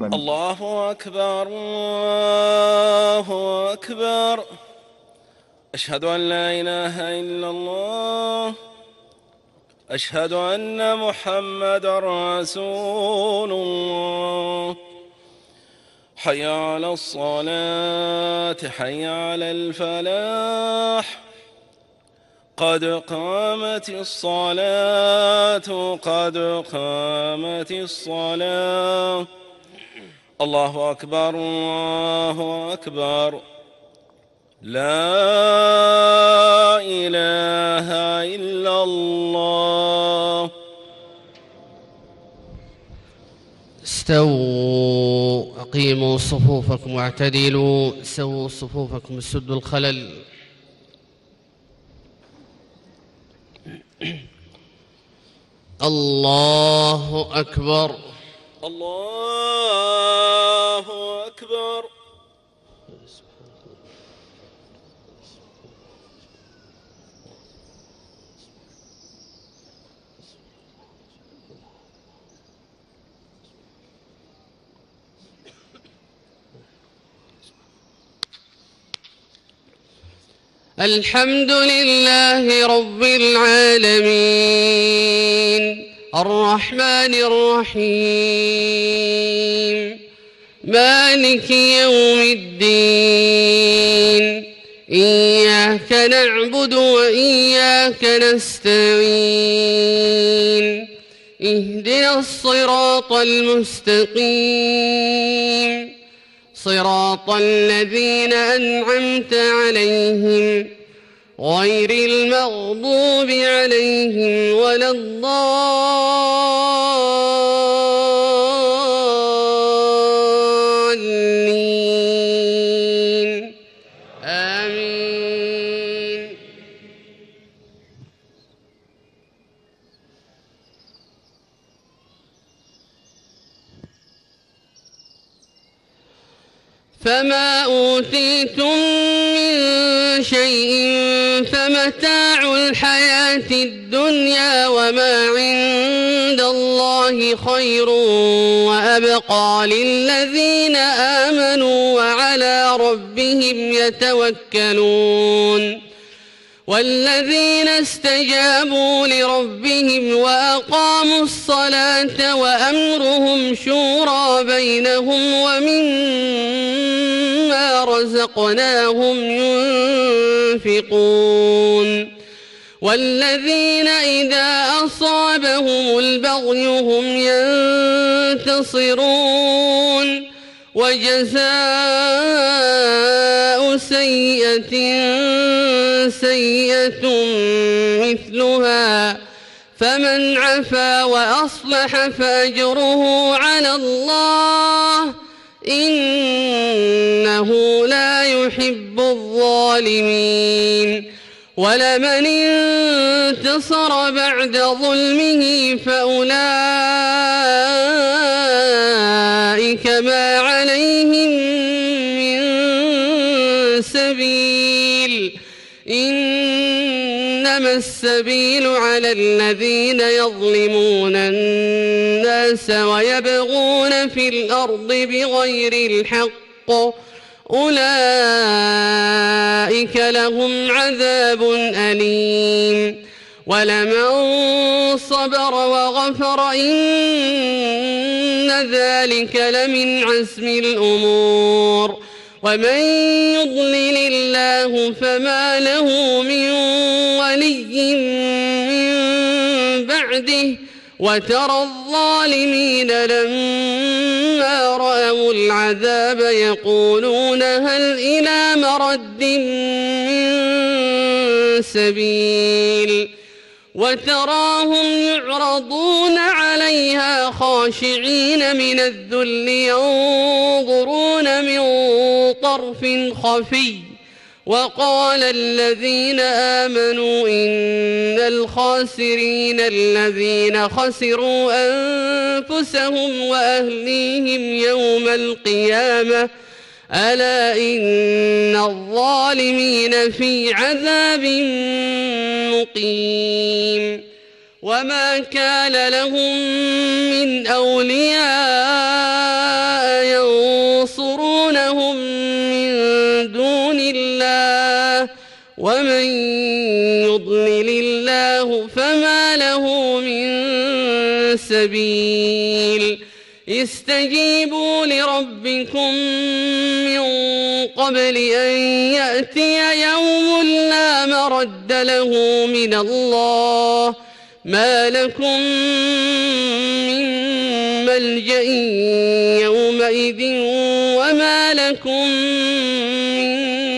قلوبا. الله أكبر الله أكبر. أشهد أن لا إله إلا الله. أشهد أن محمدًا رسول الله. حي على الصلاة حي على الفلاح. قد قامت الصلاة قد قامت الصلاة. الله أكبر الله أكبر. لا إله إلا الله. استووا أقيموا صفوفكم واعتدلوا. سووا صفوفكم سدوا الخلل. الله أكبر الله أكبر. الحمد لله رب العالمين الرحمن الرحيم مالك يوم الدين. إياك نعبد وإياك نستعين. اهدنا الصراط المستقيم صراط الذين أنعمت عليهم غير المغضوب عليهم ولا الضالين. آمين. فما أوتيتم من شيء فمتاع الحياة الدنيا وما عند الله خير وأبقى للذين آمنوا وعلى ربهم يتوكلون. والذين استجابوا لربهم وأقاموا الصلاة وأمرهم شورى بينهم ومما رزقناهم ينفقون. والذين إذا أصابهم البغي هم ينتصرون. وجزاء سيئة سيئة مثلها فمن عفا وأصلح فأجره على الله إنه لا يحب الظالمين. ولمن انتصر بعد ظلمه فأولئك ما عليهم من سبيل. إنما السبيل على الذين يظلمون الناس ويبغون في الأرض بغير الحق أولئك لهم عذاب أليم. ولمن صبر وغفر إن ذلك لمن عزم الأمور. ومن يضلل الله فما له من ولي من بعده. وترى الظالمين لما رأوا العذاب يقولون هل إلى مرد من سبيل. وتراهم يعرضون عليها خاشعين من الذل ينظرون من طرف خفي. وقال الذين آمنوا إن الخاسرين الذين خسروا أنفسهم وأهليهم يوم القيامة ألا إن الظالمين في عذاب مقيم. وما كان لهم من أولياء ومن يضلل الله فما له من سبيل استجيبوا لربكم من قبل أن يأتي يوم لا مرد له من الله ما لكم من ملجأ يومئذ وما لكم من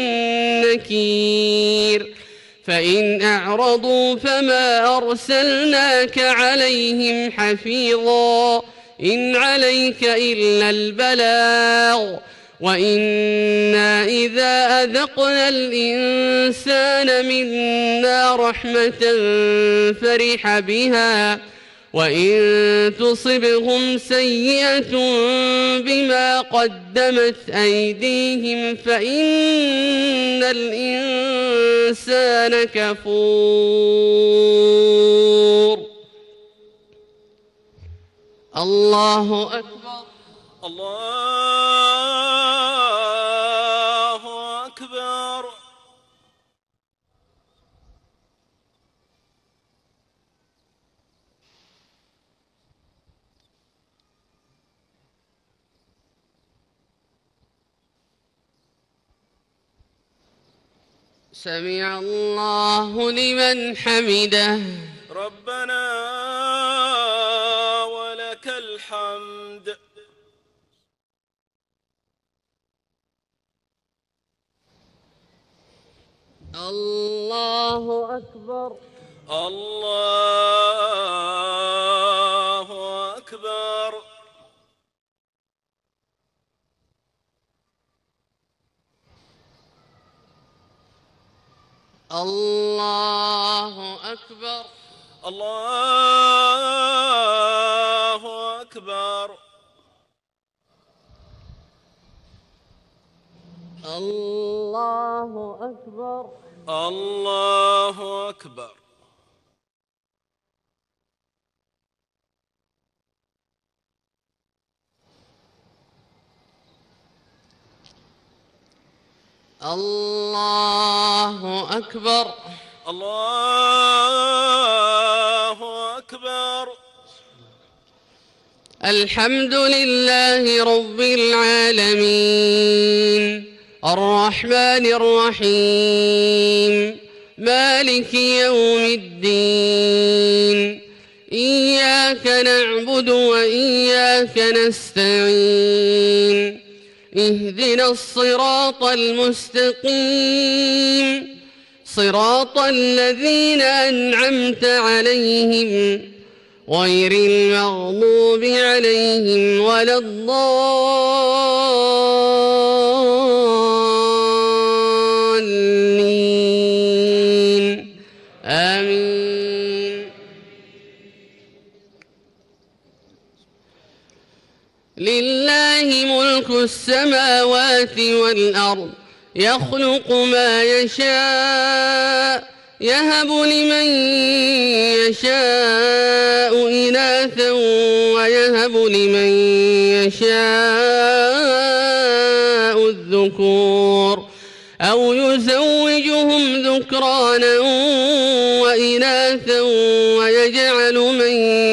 نكير فإن أعرضوا فما أرسلناك عليهم حفيظا إن عليك إلا البلاغ وإنا إذا أذقنا الإنسان منا رحمة فرح بها وإن تصبهم سيئة بما قدمت أيديهم فإن الإنسان كفور. الله أكبر. الله أكبر. سمع الله لمن حمده. ربنا ولك الحمد. الله أكبر. الله أكبر. الله أكبر. الله أكبر. الله أكبر. الله أكبر. الله أكبر. الله أكبر. الحمد لله رب العالمين الرحمن الرحيم مالك يوم الدين إياك نعبد وإياك نستعين اهدنا الصراط المستقيم صراط الذين أنعمت عليهم غير المغضوب عليهم ولا الضالين آمين. لله ملك السماوات والأرض يخلق ما يشاء يهب لمن يشاء إناثا ويهب لمن يشاء الذكور أو يزوجهم ذكرانا وإناثا ويجعل من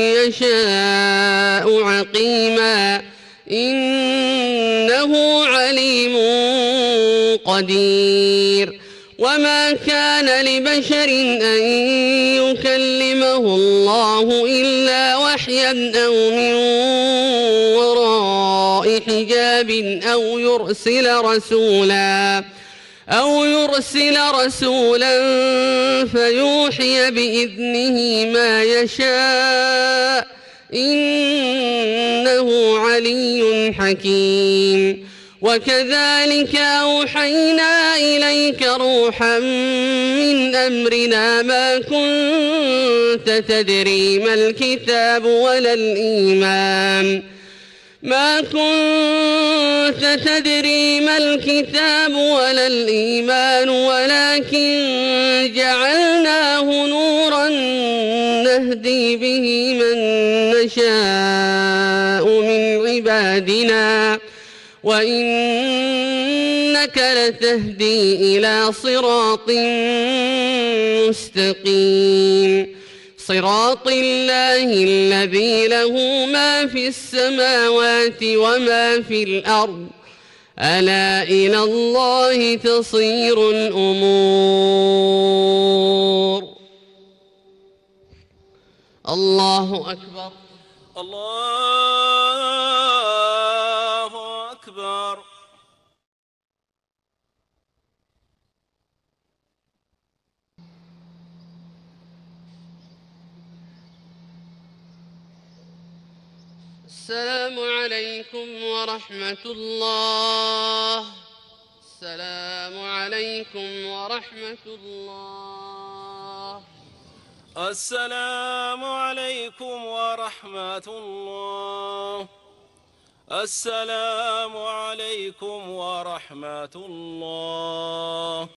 يشاء عقيما إنه عليم قدير. وما كان لبشر أن يكلمه الله إلا وحيا أو من وراء حجاب أو يرسل رسولا فيوحي بإذنه ما يشاء إنه علي حكيم. وكذلك أوحينا إليك روحا من أمرنا ما كنت تدري ما الكتاب ولا الإيمان ولكن جعلناه نورا نهدي به من نشاء من عبادنا وإنك وإنك لتهدي إلى صراط مستقيم صراط الله الذي له ما في السماوات وما في الأرض ألا إلى الله تصير الأمور. الله أكبر. الله أكبر. السلام عليكم ورحمة الله. السلام عليكم ورحمة الله. السلام عليكم ورحمة الله. السلام عليكم ورحمة الله.